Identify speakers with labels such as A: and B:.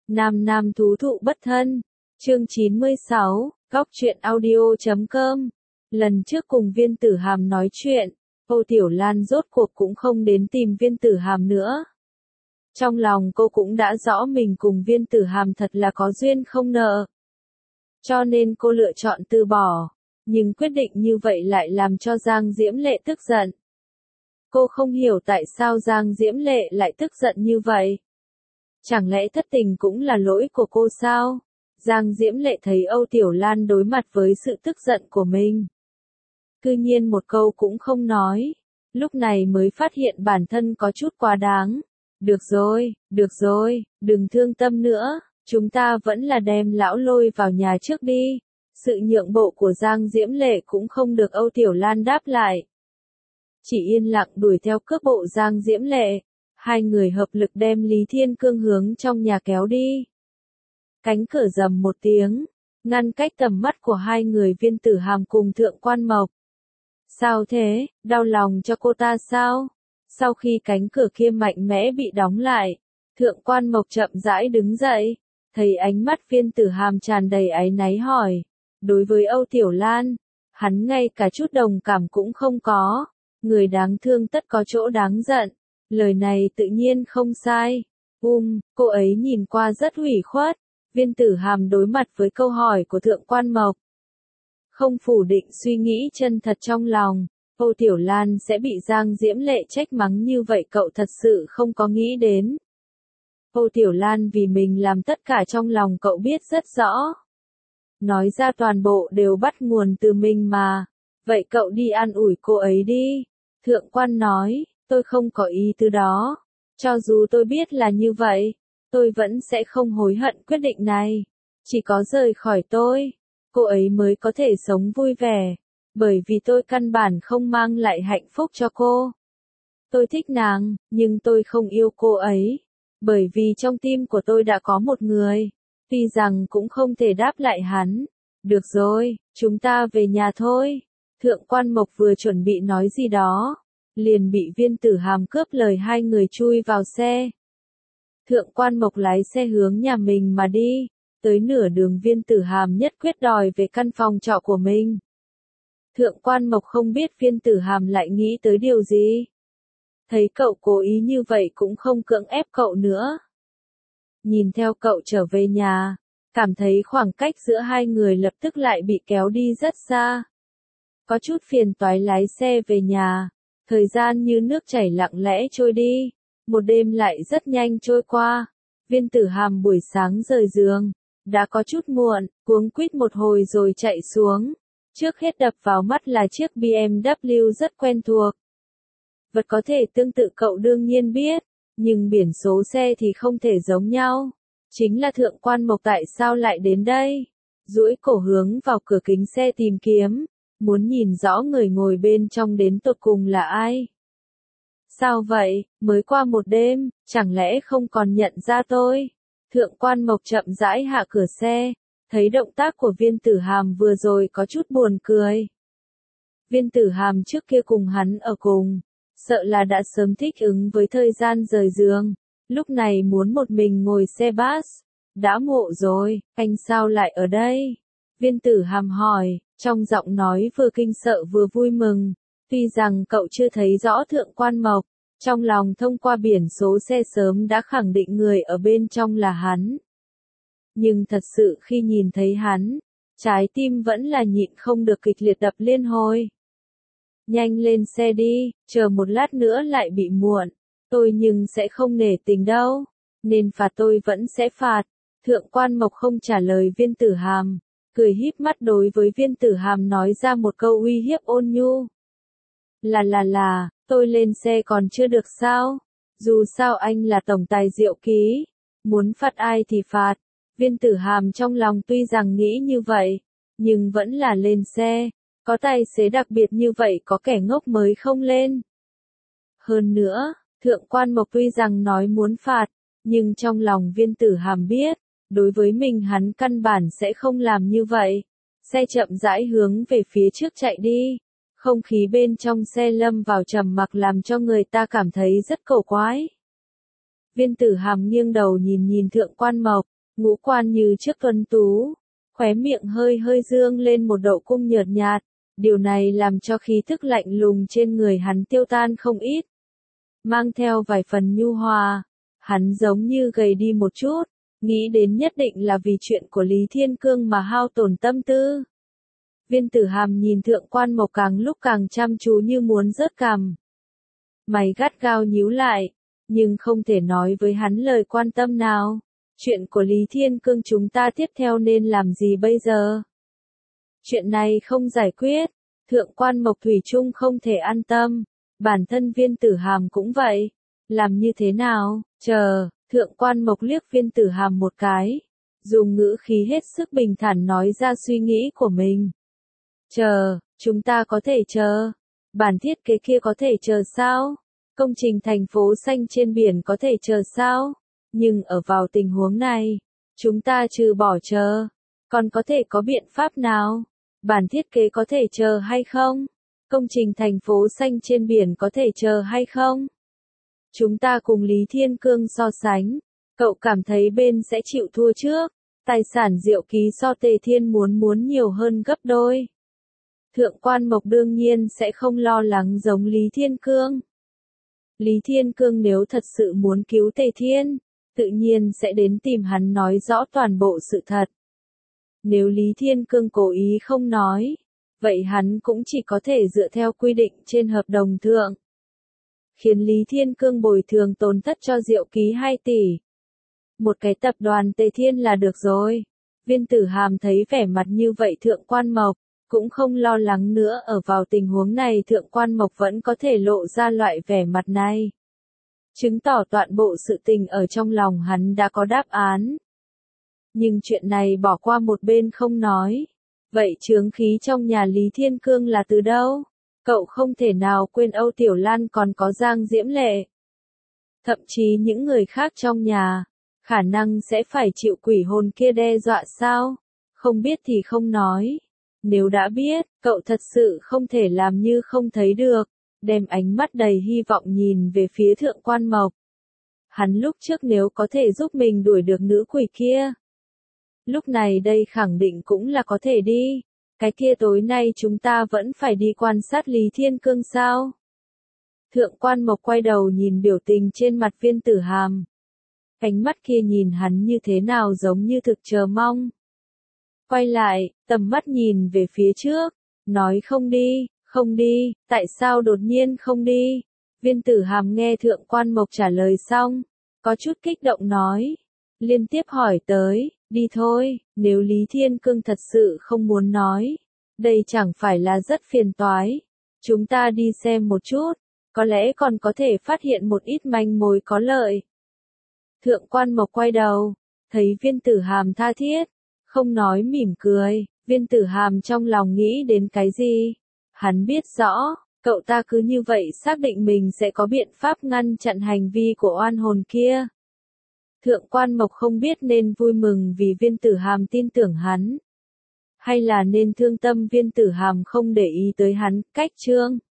A: Nam nam thú thụ bất thân. Chương 96, Góc truyện audio.com. Lần trước cùng Viên Tử Hàm nói chuyện, Âu Tiểu Lan rốt cuộc cũng không đến tìm Viên Tử Hàm nữa. Trong lòng cô cũng đã rõ mình cùng Viên Tử Hàm thật là có duyên không nợ. Cho nên cô lựa chọn từ bỏ, nhưng quyết định như vậy lại làm cho Giang Diễm Lệ tức giận. Cô không hiểu tại sao Giang Diễm Lệ lại tức giận như vậy. Chẳng lẽ thất tình cũng là lỗi của cô sao? Giang Diễm Lệ thấy Âu Tiểu Lan đối mặt với sự tức giận của mình, cư nhiên một câu cũng không nói, lúc này mới phát hiện bản thân có chút quá đáng. Được rồi, đừng thương tâm nữa, chúng ta vẫn là đem lão lôi vào nhà trước đi. Sự nhượng bộ của Giang Diễm Lệ cũng không được Âu Tiểu Lan đáp lại. Chỉ yên lặng đuổi theo cước bộ Giang Diễm Lệ, hai người hợp lực đem Lý Thiên Cương hướng trong nhà kéo đi. Cánh cửa rầm một tiếng, ngăn cách tầm mắt của hai người Viên Tử Hàm cùng Thượng Quan Mộc. Sao thế, đau lòng cho cô ta sao? Sau khi cánh cửa kia mạnh mẽ bị đóng lại, Thượng Quan Mộc chậm rãi đứng dậy, thấy ánh mắt Viên Tử Hàm tràn đầy áy náy hỏi. Đối với Âu Tiểu Lan, hắn ngay cả chút đồng cảm cũng không có. Người đáng thương tất có chỗ đáng giận. Lời này tự nhiên không sai. Cô ấy nhìn qua rất ủy khuất. Viên Tử Hàm đối mặt với câu hỏi của Thượng Quan Mộc, không phủ định suy nghĩ chân thật trong lòng. Âu Tiểu Lan sẽ bị Giang Diễm Lệ trách mắng như vậy cậu thật sự không có nghĩ đến. Âu Tiểu Lan vì mình làm tất cả trong lòng cậu biết rất rõ. Nói ra toàn bộ đều bắt nguồn từ mình mà. Vậy cậu đi an ủi cô ấy đi. Thượng Quan nói, tôi không có ý tứ đó. Cho dù tôi biết là như vậy, tôi vẫn sẽ không hối hận quyết định này. Chỉ có rời khỏi tôi, cô ấy mới có thể sống vui vẻ. Bởi vì tôi căn bản không mang lại hạnh phúc cho cô. Tôi thích nàng, nhưng tôi không yêu cô ấy. Bởi vì trong tim của tôi đã có một người. Tuy rằng cũng không thể đáp lại hắn. Được rồi, chúng ta về nhà thôi. Thượng Quan Mộc vừa chuẩn bị nói gì đó, liền bị Viên Tử Hàm cướp lời, hai người chui vào xe. Thượng Quan Mộc lái xe hướng nhà mình mà đi. Tới nửa đường Viên Tử Hàm nhất quyết đòi về căn phòng trọ của mình. Thượng Quan Mộc không biết Viên Tử Hàm lại nghĩ tới điều gì. Thấy cậu cố ý như vậy cũng không cưỡng ép cậu nữa. Nhìn theo cậu trở về nhà, cảm thấy khoảng cách giữa hai người lập tức lại bị kéo đi rất xa. Có chút phiền toái lái xe về nhà, thời gian như nước chảy lặng lẽ trôi đi, một đêm lại rất nhanh trôi qua. Viên Tử Hàm buổi sáng rời giường, đã có chút muộn, cuống quýt một hồi rồi chạy xuống. Trước hết đập vào mắt là chiếc BMW rất quen thuộc. Vật có thể tương tự cậu đương nhiên biết, nhưng biển số xe thì không thể giống nhau. Chính là Thượng Quan Mộc tại sao lại đến đây? Duỗi cổ hướng vào cửa kính xe tìm kiếm, muốn nhìn rõ người ngồi bên trong đến tột cùng là ai. Sao vậy, mới qua một đêm, chẳng lẽ không còn nhận ra tôi? Thượng Quan Mộc chậm rãi hạ cửa xe, thấy động tác của Viên Tử Hàm vừa rồi có chút buồn cười. Viên Tử Hàm trước kia cùng hắn ở cùng, sợ là đã sớm thích ứng với thời gian rời giường, lúc này muốn một mình ngồi xe bus. Đã muộn rồi, anh sao lại ở đây? Viên Tử Hàm hỏi, trong giọng nói vừa kinh sợ vừa vui mừng. Tuy rằng cậu chưa thấy rõ Thượng Quan Mộc, trong lòng thông qua biển số xe sớm đã khẳng định người ở bên trong là hắn. Nhưng thật sự khi nhìn thấy hắn, trái tim vẫn là nhịn không được kịch liệt đập liên hồi. Nhanh lên xe đi, chờ một lát nữa lại bị muộn. Tôi nhưng sẽ không nể tình đâu, nên phạt tôi vẫn sẽ phạt. Thượng Quan Mộc không trả lời Viên Tử Hàm, cười híp mắt đối với Viên Tử Hàm nói ra một câu uy hiếp ôn nhu. Tôi lên xe còn chưa được sao? Dù sao anh là tổng tài Diệu Ký, muốn phạt ai thì phạt. Viên Tử Hàm trong lòng tuy rằng nghĩ như vậy, nhưng vẫn là lên xe. Có tài xế đặc biệt như vậy có kẻ ngốc mới không lên. Hơn nữa, Thượng Quan Mộc tuy rằng nói muốn phạt, nhưng trong lòng Viên Tử Hàm biết, đối với mình hắn căn bản sẽ không làm như vậy. Xe chậm rãi hướng về phía trước chạy đi. Không khí bên trong xe lâm vào trầm mặc làm cho người ta cảm thấy rất cổ quái. Viên Tử Hàm nghiêng đầu nhìn Thượng Quan Mộc, ngũ quan như trước tuấn tú, khóe miệng hơi hơi dương lên một độ cung nhợt nhạt, điều này làm cho khí thức lạnh lùng trên người hắn tiêu tan không ít, mang theo vài phần nhu hòa, hắn giống như gầy đi một chút, nghĩ đến nhất định là vì chuyện của Lý Thiên Cương mà hao tổn tâm tư. Viên Tử Hàm nhìn Thượng Quan Mộc càng lúc càng chăm chú như muốn rớt cằm. Mày gắt gao nhíu lại, nhưng không thể nói với hắn lời quan tâm nào. Chuyện của Lý Thiên Cương chúng ta tiếp theo nên làm gì bây giờ? Chuyện này không giải quyết, Thượng Quan Mộc thủy chung không thể an tâm, bản thân Viên Tử Hàm cũng vậy. Làm như thế nào? Chờ, Thượng Quan Mộc liếc Viên Tử Hàm một cái, dùng ngữ khí hết sức bình thản nói ra suy nghĩ của mình. Chờ, chúng ta có thể chờ. Bản thiết kế kia có thể chờ sao? Công trình thành phố xanh trên biển có thể chờ sao? Nhưng ở vào tình huống này, chúng ta trừ bỏ chờ, còn có thể có biện pháp nào? Bản thiết kế có thể chờ hay không? Công trình thành phố xanh trên biển có thể chờ hay không? Chúng ta cùng Lý Thiên Cương so sánh, cậu cảm thấy bên sẽ chịu thua trước, tài sản Diệu Ký so Tề Thiên muốn nhiều hơn gấp đôi. Thượng Quan Mộc đương nhiên sẽ không lo lắng giống Lý Thiên Cương. Lý Thiên Cương nếu thật sự muốn cứu Tề Thiên, tự nhiên sẽ đến tìm hắn nói rõ toàn bộ sự thật. Nếu Lý Thiên Cương cố ý không nói, vậy hắn cũng chỉ có thể dựa theo quy định trên hợp đồng thượng. Khiến Lý Thiên Cương bồi thường tổn thất cho Diệu Ký 2 tỷ. Một cái tập đoàn Tề Thiên là được rồi. Viên Tử Hàm thấy vẻ mặt như vậy Thượng Quan Mộc, cũng không lo lắng nữa, ở vào tình huống này Thượng Quan Mộc vẫn có thể lộ ra loại vẻ mặt này. Chứng tỏ toàn bộ sự tình ở trong lòng hắn đã có đáp án. Nhưng chuyện này bỏ qua một bên không nói. Vậy chướng khí trong nhà Lý Thiên Cương là từ đâu? Cậu không thể nào quên Âu Tiểu Lan còn có Giang Diễm Lệ. Thậm chí những người khác trong nhà, khả năng sẽ phải chịu quỷ hồn kia đe dọa sao? Không biết thì không nói. Nếu đã biết, cậu thật sự không thể làm như không thấy được, đem ánh mắt đầy hy vọng nhìn về phía Thượng Quan Mộc. Hắn lúc trước nếu có thể giúp mình đuổi được nữ quỷ kia, lúc này đây khẳng định cũng là có thể đi. Cái kia tối nay chúng ta vẫn phải đi quan sát Lý Thiên Cương sao? Thượng Quan Mộc quay đầu nhìn biểu tình trên mặt Viên Tử Hàm. Ánh mắt kia nhìn hắn như thế nào giống như thực chờ mong. Quay lại, tầm mắt nhìn về phía trước, nói không đi, tại sao đột nhiên không đi? Viên Tử Hàm nghe Thượng Quan Mộc trả lời xong, có chút kích động nói, liên tiếp hỏi tới, đi thôi, nếu Lý Thiên Cương thật sự không muốn nói, đây chẳng phải là rất phiền toái. Chúng ta đi xem một chút, có lẽ còn có thể phát hiện một ít manh mối có lợi. Thượng Quan Mộc quay đầu, thấy Viên Tử Hàm tha thiết, không nói mỉm cười, Viên Tử Hàm trong lòng nghĩ đến cái gì? Hắn biết rõ, cậu ta cứ như vậy xác định mình sẽ có biện pháp ngăn chặn hành vi của oan hồn kia. Thượng Quan Mộc không biết nên vui mừng vì Viên Tử Hàm tin tưởng hắn, hay là nên thương tâm Viên Tử Hàm không để ý tới hắn. Cách chương